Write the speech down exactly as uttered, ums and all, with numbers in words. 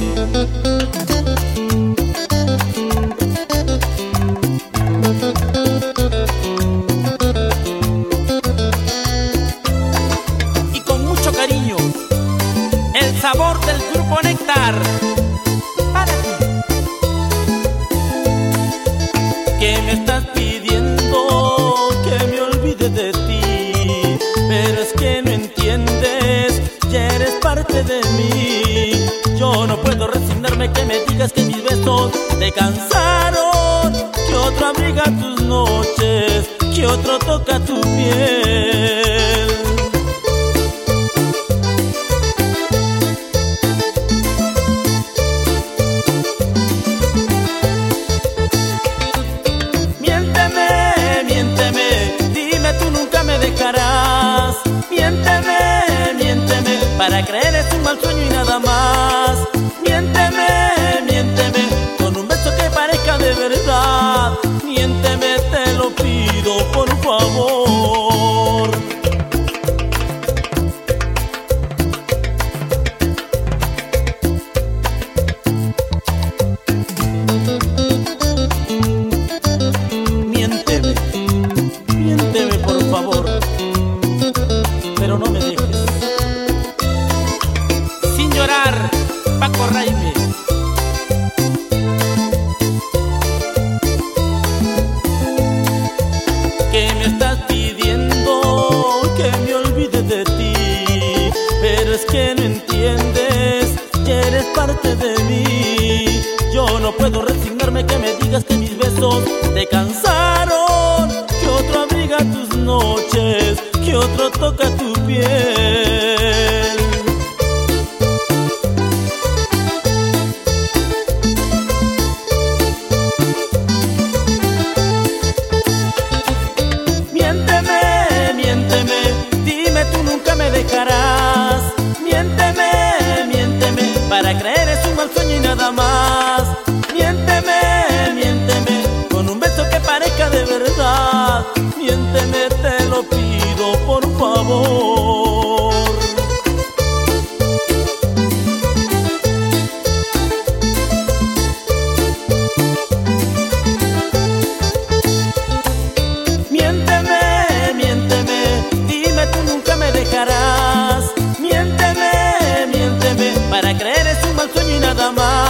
Y con mucho cariño, el sabor del Grupo Néctar para ti. Que me estás pidiendo que me olvide de ti, pero es que no entiendes, ya eres parte de mí. Yo no puedo resignarme que me digas que mis besos te cansaron, que otro abriga tus noches, que otro toca tu piel. Miénteme, miénteme, dime tú nunca me dejarás. Miénteme, miénteme, para creer es un mal sueño y nada más. Miénteme, miénteme, con un beso que parezca de verdad. Miénteme, te lo pido, por favor. Miénteme, miénteme, por favor, pero no me dejes. Sin llorar, Paco Raime. Que me estás pidiendo que me olvide de ti, pero es que no entiendes, ya eres parte de mí. Yo no puedo resignarme que me digas que mis besos te cansaron, que otro abriga tus noches, que otro toca tu piel. Miénteme, miénteme, dime tú nunca me dejarás. Miénteme, miénteme, para creer es un mal sueño y nada más. Miénteme, miénteme, con un beso que parezca de verdad. Miénteme, te lo pido, por favor. Miénteme, miénteme, dime tú nunca me dejarás. Miénteme, miénteme, para creer es un mal sueño y nada más.